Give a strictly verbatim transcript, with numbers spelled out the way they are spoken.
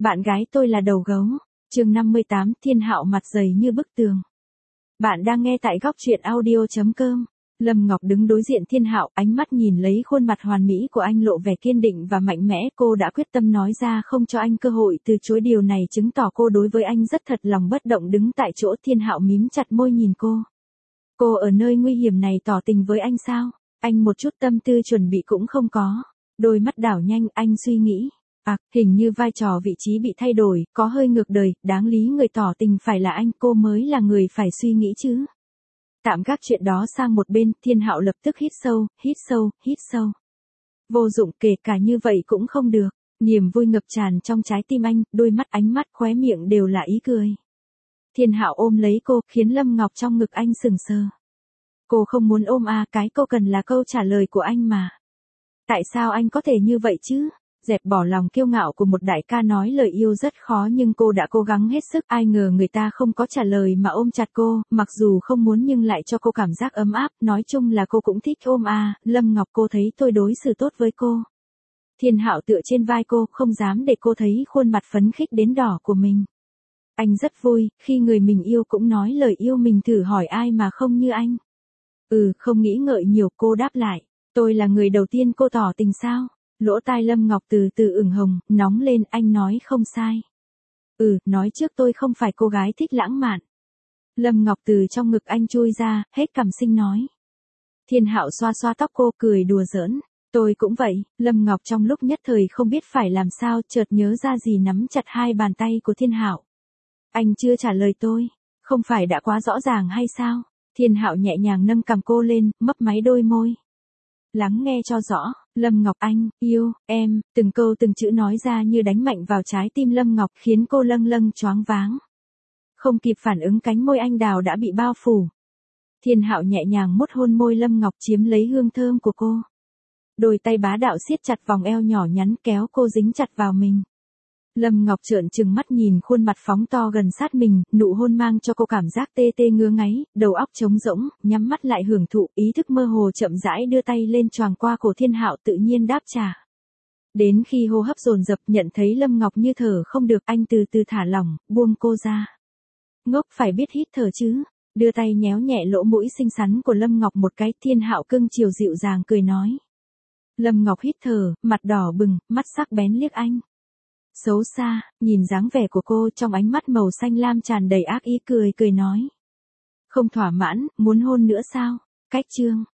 Bạn gái tôi là đầu gấu. Chương năm mươi tám, Thiên Hạo mặt dày như bức tường. Bạn đang nghe tại góc truyện audio chấm com. Lâm Ngọc đứng đối diện Thiên Hạo, ánh mắt nhìn lấy khuôn mặt hoàn mỹ của anh lộ vẻ kiên định và mạnh mẽ. Cô đã quyết tâm nói ra không cho anh cơ hội từ chối, điều này chứng tỏ cô đối với anh rất thật lòng. Bất động đứng tại chỗ, Thiên Hạo mím chặt môi nhìn cô. Cô ở nơi nguy hiểm này tỏ tình với anh sao? Anh một chút tâm tư chuẩn bị cũng không có. Đôi mắt đảo nhanh, anh suy nghĩ. À, hình như vai trò vị trí bị thay đổi, có hơi ngược đời, đáng lý người tỏ tình phải là anh, cô mới là người phải suy nghĩ chứ. Tạm gác chuyện đó sang một bên, Thiên Hạo lập tức hít sâu, hít sâu, hít sâu. Vô dụng, kể cả như vậy cũng không được. Niềm vui ngập tràn trong trái tim anh, đôi mắt, ánh mắt, khóe miệng đều là ý cười. Thiên Hạo ôm lấy cô, khiến Lâm Ngọc trong ngực anh sừng sờ. Cô không muốn ôm à, cái cô cần là câu trả lời của anh mà. Tại sao anh có thể như vậy chứ? Dẹp bỏ lòng kiêu ngạo của một đại ca, nói lời yêu rất khó nhưng cô đã cố gắng hết sức. Ai ngờ người ta không có trả lời mà ôm chặt cô, mặc dù không muốn nhưng lại cho cô cảm giác ấm áp. Nói chung là cô cũng thích ôm à. Lâm Ngọc, cô thấy tôi đối xử tốt với cô. Thiên Hạo tựa trên vai cô, không dám để cô thấy khuôn mặt phấn khích đến đỏ của mình. Anh rất vui, khi người mình yêu cũng nói lời yêu mình, thử hỏi ai mà không như anh. Ừ, không nghĩ ngợi nhiều, cô đáp lại. Tôi là người đầu tiên cô tỏ tình sao? Lỗ tai Lâm Ngọc từ từ ửng hồng, nóng lên, anh nói không sai. Ừ, nói trước tôi không phải cô gái thích lãng mạn. Lâm Ngọc từ trong ngực anh chui ra, hết cảm sinh nói. Thiên Hạo xoa xoa tóc cô, cười đùa giỡn. Tôi cũng vậy. Lâm Ngọc trong lúc nhất thời không biết phải làm sao, chợt nhớ ra gì nắm chặt hai bàn tay của Thiên Hạo. Anh chưa trả lời tôi, không phải đã quá rõ ràng hay sao? Thiên Hạo nhẹ nhàng nâng cằm cô lên, mấp máy đôi môi. Lắng nghe cho rõ, Lâm Ngọc, anh yêu em, từng câu từng chữ nói ra như đánh mạnh vào trái tim Lâm Ngọc, khiến cô lâng lâng choáng váng. Không kịp phản ứng, cánh môi anh đào đã bị bao phủ. Thiên Hạo nhẹ nhàng mút hôn môi Lâm Ngọc, chiếm lấy hương thơm của cô. Đôi tay bá đạo siết chặt vòng eo nhỏ nhắn, kéo cô dính chặt vào mình. Lâm Ngọc trợn trừng mắt nhìn khuôn mặt phóng to gần sát mình, nụ hôn mang cho cô cảm giác tê tê ngứa ngáy, đầu óc trống rỗng, nhắm mắt lại hưởng thụ, ý thức mơ hồ chậm rãi đưa tay lên choàng qua cổ Thiên Hạo, tự nhiên đáp trả. Đến khi hô hấp dồn dập, nhận thấy Lâm Ngọc như thở không được, anh từ từ thả lỏng, buông cô ra. Ngốc phải biết hít thở chứ. Đưa tay nhéo nhẹ lỗ mũi xinh xắn của Lâm Ngọc một cái, Thiên Hạo cưng chiều dịu dàng cười nói. Lâm Ngọc hít thở, mặt đỏ bừng, mắt sắc bén liếc anh. Xấu xa, nhìn dáng vẻ của cô, trong ánh mắt màu xanh lam tràn đầy ác ý, cười cười nói. Không thỏa mãn, muốn hôn nữa sao? Cách chương.